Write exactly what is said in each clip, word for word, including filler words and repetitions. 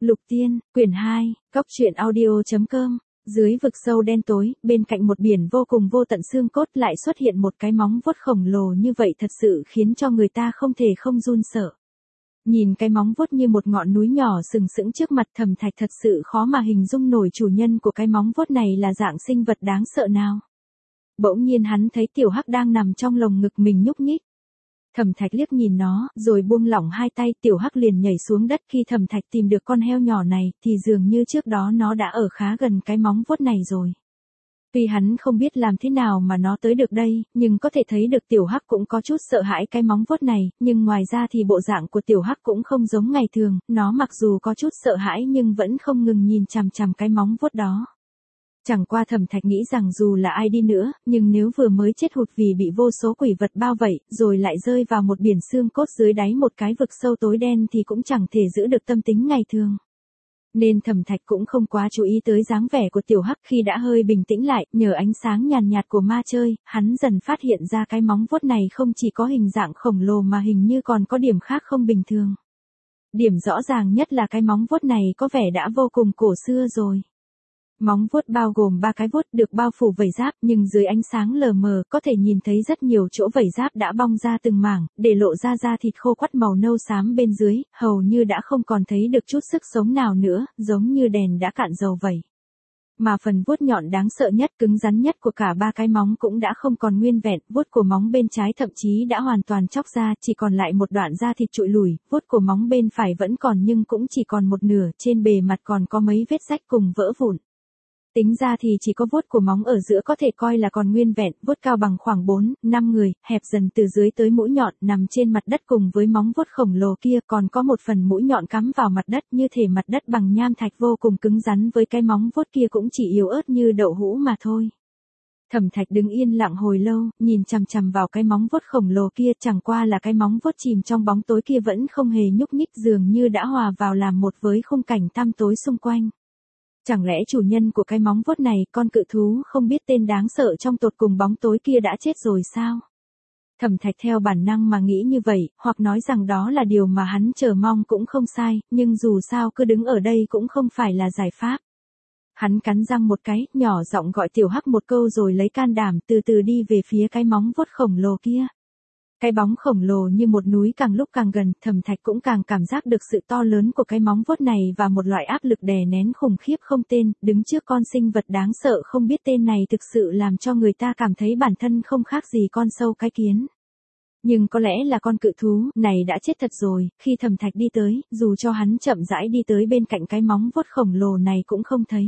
Lục Tiên, quyển hai, Cóc truyện audio.com. Dưới vực sâu đen tối, bên cạnh một biển vô cùng vô tận xương cốt lại xuất hiện một cái móng vuốt khổng lồ như vậy thật sự khiến cho người ta không thể không run sợ. Nhìn cái móng vuốt như một ngọn núi nhỏ sừng sững trước mặt Thẩm Thạch thật sự khó mà hình dung nổi chủ nhân của cái móng vuốt này là dạng sinh vật đáng sợ nào. Bỗng nhiên hắn thấy Tiểu Hắc đang nằm trong lồng ngực mình nhúc nhích. Thẩm Thạch liếc nhìn nó, rồi buông lỏng hai tay, Tiểu Hắc liền nhảy xuống đất. Khi Thẩm Thạch tìm được con heo nhỏ này, thì dường như trước đó nó đã ở khá gần cái móng vuốt này rồi. Tuy hắn không biết làm thế nào mà nó tới được đây, nhưng có thể thấy được Tiểu Hắc cũng có chút sợ hãi cái móng vuốt này, nhưng ngoài ra thì bộ dạng của Tiểu Hắc cũng không giống ngày thường, nó mặc dù có chút sợ hãi nhưng vẫn không ngừng nhìn chằm chằm cái móng vuốt đó. Chẳng qua Thẩm Thạch nghĩ rằng dù là ai đi nữa, nhưng nếu vừa mới chết hụt vì bị vô số quỷ vật bao vây, rồi lại rơi vào một biển xương cốt dưới đáy một cái vực sâu tối đen thì cũng chẳng thể giữ được tâm tính ngày thường. Nên Thẩm Thạch cũng không quá chú ý tới dáng vẻ của Tiểu Hắc. Khi đã hơi bình tĩnh lại, nhờ ánh sáng nhàn nhạt của ma chơi, hắn dần phát hiện ra cái móng vuốt này không chỉ có hình dạng khổng lồ mà hình như còn có điểm khác không bình thường. Điểm rõ ràng nhất là cái móng vuốt này có vẻ đã vô cùng cổ xưa rồi. Móng vuốt bao gồm ba cái vuốt được bao phủ vảy giáp, nhưng dưới ánh sáng lờ mờ có thể nhìn thấy rất nhiều chỗ vảy giáp đã bong ra từng mảng, để lộ ra da thịt khô quắt màu nâu xám bên dưới, hầu như đã không còn thấy được chút sức sống nào nữa, giống như đèn đã cạn dầu vậy. Mà phần vuốt nhọn đáng sợ nhất, cứng rắn nhất của cả ba cái móng cũng đã không còn nguyên vẹn, vuốt của móng bên trái thậm chí đã hoàn toàn chóc ra, chỉ còn lại một đoạn da thịt trụi lủi, vuốt của móng bên phải vẫn còn nhưng cũng chỉ còn một nửa, trên bề mặt còn có mấy vết rách cùng vỡ vụn. Tính ra thì chỉ có vuốt của móng ở giữa có thể coi là còn nguyên vẹn, vuốt cao bằng khoảng bốn, năm người, hẹp dần từ dưới tới mũi nhọn, nằm trên mặt đất cùng với móng vuốt khổng lồ kia, còn có một phần mũi nhọn cắm vào mặt đất, như thể mặt đất bằng nham thạch vô cùng cứng rắn, với cái móng vuốt kia cũng chỉ yếu ớt như đậu hũ mà thôi. Thẩm Thạch đứng yên lặng hồi lâu, nhìn chằm chằm vào cái móng vuốt khổng lồ kia, chẳng qua là cái móng vuốt chìm trong bóng tối kia vẫn không hề nhúc nhích, dường như đã hòa vào làm một với khung cảnh tăm tối xung quanh. Chẳng lẽ chủ nhân của cái móng vuốt này, con cự thú không biết tên đáng sợ trong tột cùng bóng tối kia đã chết rồi sao? Thẩm Thạch theo bản năng mà nghĩ như vậy, hoặc nói rằng đó là điều mà hắn chờ mong cũng không sai, nhưng dù sao cứ đứng ở đây cũng không phải là giải pháp. Hắn cắn răng một cái, nhỏ giọng gọi Tiểu Hắc một câu rồi lấy can đảm từ từ đi về phía cái móng vuốt khổng lồ kia. Cái bóng khổng lồ như một núi càng lúc càng gần, Thẩm Thạch cũng càng cảm giác được sự to lớn của cái móng vuốt này và một loại áp lực đè nén khủng khiếp không tên, đứng trước con sinh vật đáng sợ không biết tên này thực sự làm cho người ta cảm thấy bản thân không khác gì con sâu cái kiến. Nhưng có lẽ là con cự thú này đã chết thật rồi. Khi Thẩm Thạch đi tới, dù cho hắn chậm rãi đi tới bên cạnh cái móng vuốt khổng lồ này cũng không thấy.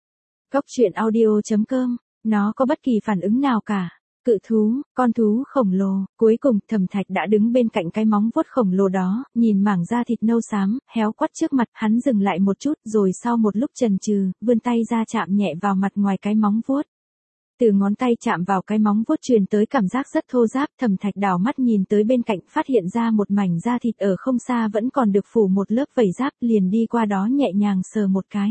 Cóc truyện audio.com, nó có bất kỳ phản ứng nào cả. Cự thú, con thú khổng lồ, cuối cùng Thẩm Thạch đã đứng bên cạnh cái móng vuốt khổng lồ đó, nhìn mảng da thịt nâu xám, héo quắt trước mặt, hắn dừng lại một chút, rồi sau một lúc chần chừ, vươn tay ra chạm nhẹ vào mặt ngoài cái móng vuốt. Từ ngón tay chạm vào cái móng vuốt truyền tới cảm giác rất thô ráp, Thẩm Thạch đảo mắt nhìn tới bên cạnh, phát hiện ra một mảnh da thịt ở không xa vẫn còn được phủ một lớp vảy giáp, liền đi qua đó nhẹ nhàng sờ một cái.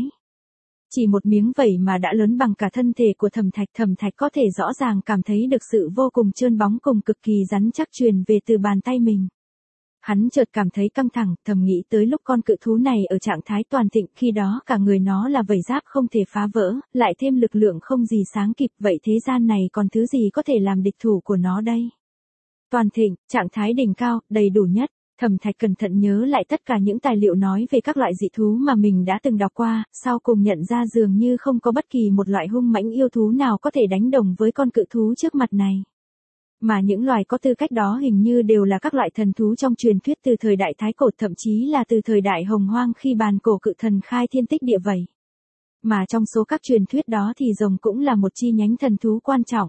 Chỉ một miếng vảy mà đã lớn bằng cả thân thể của Thẩm Thạch, Thẩm Thạch có thể rõ ràng cảm thấy được sự vô cùng trơn bóng cùng cực kỳ rắn chắc truyền về từ bàn tay mình. Hắn chợt cảm thấy căng thẳng, thầm nghĩ tới lúc con cự thú này ở trạng thái toàn thịnh, khi đó cả người nó là vảy giáp không thể phá vỡ, lại thêm lực lượng không gì sáng kịp, vậy thế gian này còn thứ gì có thể làm địch thủ của nó đây? Toàn thịnh, trạng thái đỉnh cao, đầy đủ nhất. Thẩm Thạch cẩn thận nhớ lại tất cả những tài liệu nói về các loại dị thú mà mình đã từng đọc qua, sau cùng nhận ra dường như không có bất kỳ một loại hung mãnh yêu thú nào có thể đánh đồng với con cự thú trước mặt này. Mà những loài có tư cách đó hình như đều là các loại thần thú trong truyền thuyết từ thời đại Thái Cổ, thậm chí là từ thời đại Hồng Hoang khi bàn cổ cự thần khai thiên tích địa vậy. Mà trong số các truyền thuyết đó thì rồng cũng là một chi nhánh thần thú quan trọng.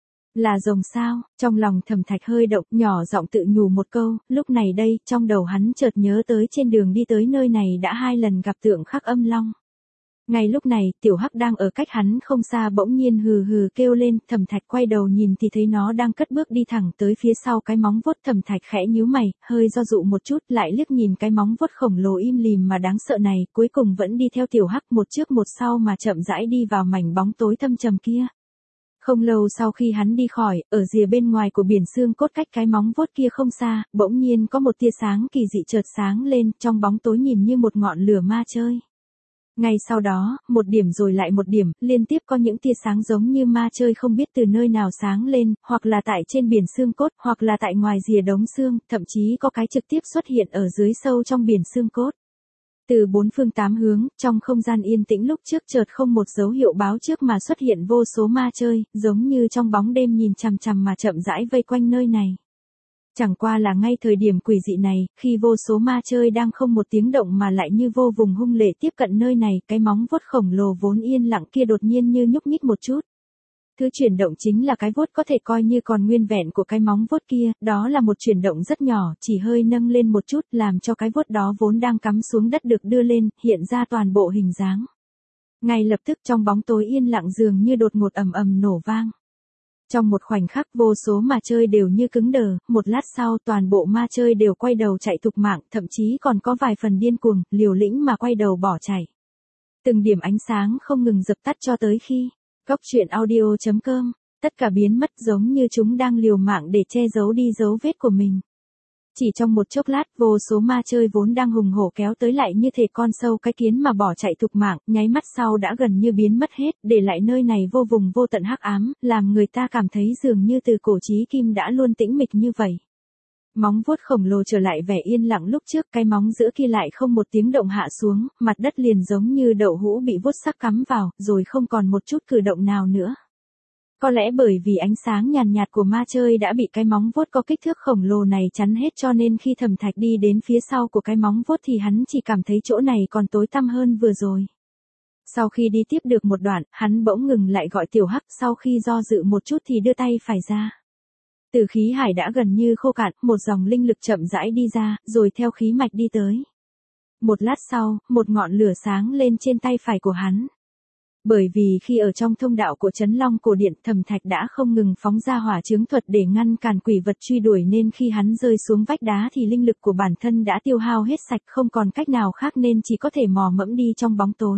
Là rồng sao? Trong lòng Thẩm Thạch hơi động, nhỏ giọng tự nhủ một câu, lúc này đây, trong đầu hắn chợt nhớ tới trên đường đi tới nơi này đã hai lần gặp tượng Khắc Âm Long. Ngay lúc này, Tiểu Hắc đang ở cách hắn không xa bỗng nhiên hừ hừ kêu lên, Thẩm Thạch quay đầu nhìn thì thấy nó đang cất bước đi thẳng tới phía sau cái móng vuốt. Thẩm Thạch khẽ nhíu mày, hơi do dự một chút, lại liếc nhìn cái móng vuốt khổng lồ im lìm mà đáng sợ này, cuối cùng vẫn đi theo Tiểu Hắc một trước một sau mà chậm rãi đi vào mảnh bóng tối thâm trầm kia. Không lâu sau khi hắn đi khỏi, ở rìa bên ngoài của biển xương cốt cách cái móng vuốt kia không xa, bỗng nhiên có một tia sáng kỳ dị chợt sáng lên, trong bóng tối nhìn như một ngọn lửa ma chơi. Ngay sau đó, một điểm rồi lại một điểm, liên tiếp có những tia sáng giống như ma chơi không biết từ nơi nào sáng lên, hoặc là tại trên biển xương cốt, hoặc là tại ngoài rìa đống xương, thậm chí có cái trực tiếp xuất hiện ở dưới sâu trong biển xương cốt. Từ bốn phương tám hướng, trong không gian yên tĩnh lúc trước chợt không một dấu hiệu báo trước mà xuất hiện vô số ma chơi, giống như trong bóng đêm nhìn chằm chằm mà chậm rãi vây quanh nơi này. Chẳng qua là ngay thời điểm quỷ dị này, khi vô số ma chơi đang không một tiếng động mà lại như vô vùng hung lệ tiếp cận nơi này, cái móng vuốt khổng lồ vốn yên lặng kia đột nhiên như nhúc nhích một chút. Thứ chuyển động chính là cái vuốt có thể coi như còn nguyên vẹn của cái móng vuốt kia, đó là một chuyển động rất nhỏ, chỉ hơi nâng lên một chút làm cho cái vuốt đó vốn đang cắm xuống đất được đưa lên, hiện ra toàn bộ hình dáng. Ngay lập tức trong bóng tối yên lặng dường như đột ngột ầm ầm nổ vang. Trong một khoảnh khắc vô số ma chơi đều như cứng đờ, một lát sau toàn bộ ma chơi đều quay đầu chạy thục mạng, thậm chí còn có vài phần điên cuồng, liều lĩnh mà quay đầu bỏ chạy. Từng điểm ánh sáng không ngừng dập tắt cho tới khi Cốc truyện audio chấm com, tất cả biến mất giống như chúng đang liều mạng để che giấu đi dấu vết của mình. Chỉ trong một chốc lát vô số ma chơi vốn đang hùng hổ kéo tới lại như thể con sâu cái kiến mà bỏ chạy thục mạng, nháy mắt sau đã gần như biến mất hết, để lại nơi này vô vùng vô tận hắc ám, làm người ta cảm thấy dường như từ cổ chí kim đã luôn tĩnh mịch như vậy. Móng vuốt khổng lồ trở lại vẻ yên lặng lúc trước, cái móng giữa kia lại không một tiếng động hạ xuống, mặt đất liền giống như đậu hũ bị vuốt sắc cắm vào, rồi không còn một chút cử động nào nữa. Có lẽ bởi vì ánh sáng nhàn nhạt của ma chơi đã bị cái móng vuốt có kích thước khổng lồ này chắn hết cho nên khi Thẩm Thạch đi đến phía sau của cái móng vuốt thì hắn chỉ cảm thấy chỗ này còn tối tăm hơn vừa rồi. Sau khi đi tiếp được một đoạn, hắn bỗng ngừng lại gọi Tiểu Hắc, sau khi do dự một chút thì đưa tay phải ra. Từ khí hải đã gần như khô cạn, một dòng linh lực chậm rãi đi ra, rồi theo khí mạch đi tới. Một lát sau, một ngọn lửa sáng lên trên tay phải của hắn. Bởi vì khi ở trong thông đạo của Trấn Long Cổ Điện, Thẩm Thạch đã không ngừng phóng ra hỏa chướng thuật để ngăn cản quỷ vật truy đuổi nên khi hắn rơi xuống vách đá thì linh lực của bản thân đã tiêu hao hết sạch, không còn cách nào khác nên chỉ có thể mò mẫm đi trong bóng tối.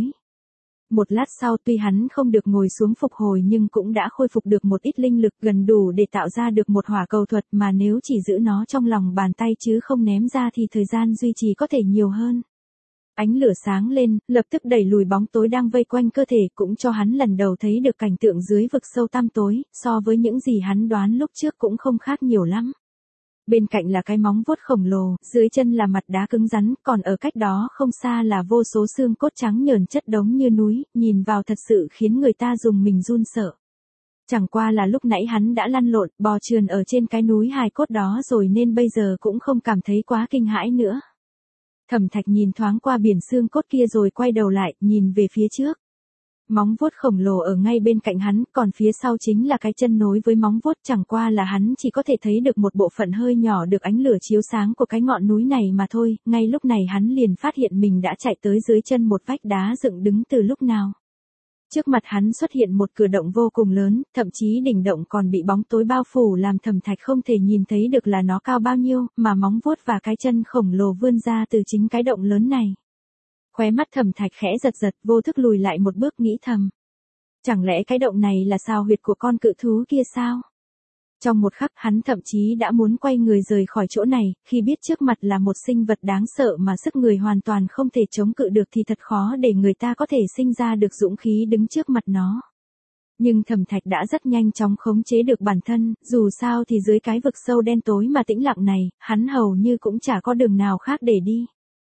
Một lát sau tuy hắn không được ngồi xuống phục hồi nhưng cũng đã khôi phục được một ít linh lực gần đủ để tạo ra được một hỏa cầu thuật mà nếu chỉ giữ nó trong lòng bàn tay chứ không ném ra thì thời gian duy trì có thể nhiều hơn. Ánh lửa sáng lên, lập tức đẩy lùi bóng tối đang vây quanh cơ thể cũng cho hắn lần đầu thấy được cảnh tượng dưới vực sâu tăm tối, so với những gì hắn đoán lúc trước cũng không khác nhiều lắm. Bên cạnh là cái móng vuốt khổng lồ, dưới chân là mặt đá cứng rắn, còn ở cách đó không xa là vô số xương cốt trắng nhờn chất đống như núi, nhìn vào thật sự khiến người ta dùng mình run sợ. Chẳng qua là lúc nãy hắn đã lăn lộn, bò trườn ở trên cái núi hài cốt đó rồi nên bây giờ cũng không cảm thấy quá kinh hãi nữa. Thẩm Thạch nhìn thoáng qua biển xương cốt kia rồi quay đầu lại, nhìn về phía trước. Móng vuốt khổng lồ ở ngay bên cạnh hắn, còn phía sau chính là cái chân nối với móng vuốt, chẳng qua là hắn chỉ có thể thấy được một bộ phận hơi nhỏ được ánh lửa chiếu sáng của cái ngọn núi này mà thôi, ngay lúc này hắn liền phát hiện mình đã chạy tới dưới chân một vách đá dựng đứng từ lúc nào. Trước mặt hắn xuất hiện một cửa động vô cùng lớn, thậm chí đỉnh động còn bị bóng tối bao phủ làm Thẩm Thạch không thể nhìn thấy được là nó cao bao nhiêu, mà móng vuốt và cái chân khổng lồ vươn ra từ chính cái động lớn này. Khóe mắt Thẩm Thạch khẽ giật giật, vô thức lùi lại một bước nghĩ thầm. Chẳng lẽ cái động này là sao huyệt của con cự thú kia sao? Trong một khắc hắn thậm chí đã muốn quay người rời khỏi chỗ này, khi biết trước mặt là một sinh vật đáng sợ mà sức người hoàn toàn không thể chống cự được thì thật khó để người ta có thể sinh ra được dũng khí đứng trước mặt nó. Nhưng Thẩm Thạch đã rất nhanh chóng khống chế được bản thân, dù sao thì dưới cái vực sâu đen tối mà tĩnh lặng này, hắn hầu như cũng chả có đường nào khác để đi.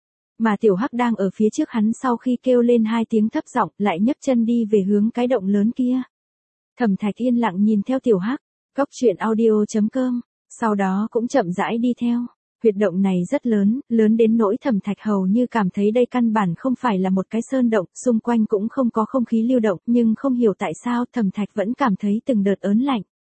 Mà Tiểu Hắc đang ở phía trước hắn sau khi kêu lên hai tiếng thấp giọng, lại nhấc chân đi về hướng cái động lớn kia. Thẩm Thạch yên lặng nhìn theo Tiểu Hắc. Cốc truyện audio chấm com, sau đó cũng chậm rãi đi theo. Huyệt động này rất lớn, lớn đến nỗi Thẩm Thạch hầu như cảm thấy đây căn bản không phải là một cái sơn động, xung quanh cũng không có không khí lưu động, nhưng không hiểu tại sao Thẩm Thạch vẫn cảm thấy từng đợt ớn lạnh.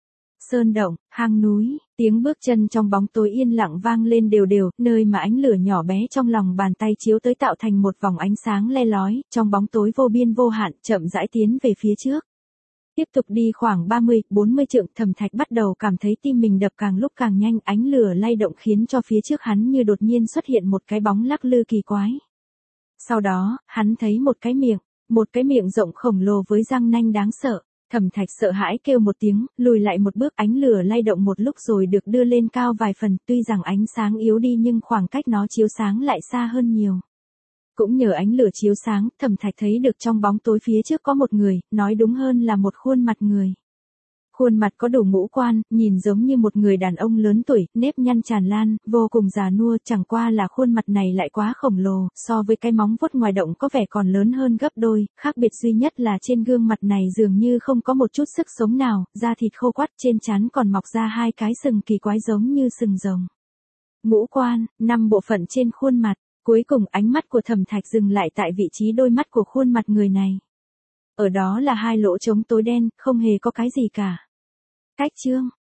Sơn động, hang núi, tiếng bước chân trong bóng tối yên lặng vang lên đều đều, nơi mà ánh lửa nhỏ bé trong lòng bàn tay chiếu tới tạo thành một vòng ánh sáng le lói, trong bóng tối vô biên vô hạn, chậm rãi tiến về phía trước. Tiếp tục đi khoảng ba mươi, bốn mươi trượng, Thẩm Thạch bắt đầu cảm thấy tim mình đập càng lúc càng nhanh, ánh lửa lay động khiến cho phía trước hắn như đột nhiên xuất hiện một cái bóng lắc lư kỳ quái. Sau đó, hắn thấy một cái miệng, một cái miệng rộng khổng lồ với răng nanh đáng sợ. Thẩm Thạch sợ hãi kêu một tiếng, lùi lại một bước, ánh lửa lay động một lúc rồi được đưa lên cao vài phần, tuy rằng ánh sáng yếu đi nhưng khoảng cách nó chiếu sáng lại xa hơn nhiều. Cũng nhờ ánh lửa chiếu sáng, Thẩm Thạch thấy được trong bóng tối phía trước có một người, nói đúng hơn là một khuôn mặt người. Khuôn mặt có đủ ngũ quan, nhìn giống như một người đàn ông lớn tuổi, nếp nhăn tràn lan, vô cùng già nua, chẳng qua là khuôn mặt này lại quá khổng lồ, so với cái móng vuốt ngoài động có vẻ còn lớn hơn gấp đôi, khác biệt duy nhất là trên gương mặt này dường như không có một chút sức sống nào, da thịt khô quắt, trên trán còn mọc ra hai cái sừng kỳ quái giống như sừng rồng. Ngũ quan, năm bộ phận trên khuôn mặt, cuối cùng ánh mắt của Thẩm Thạch dừng lại tại vị trí đôi mắt của khuôn mặt người này. Ở đó là hai lỗ trống tối đen, không hề có cái gì cả. Cách chương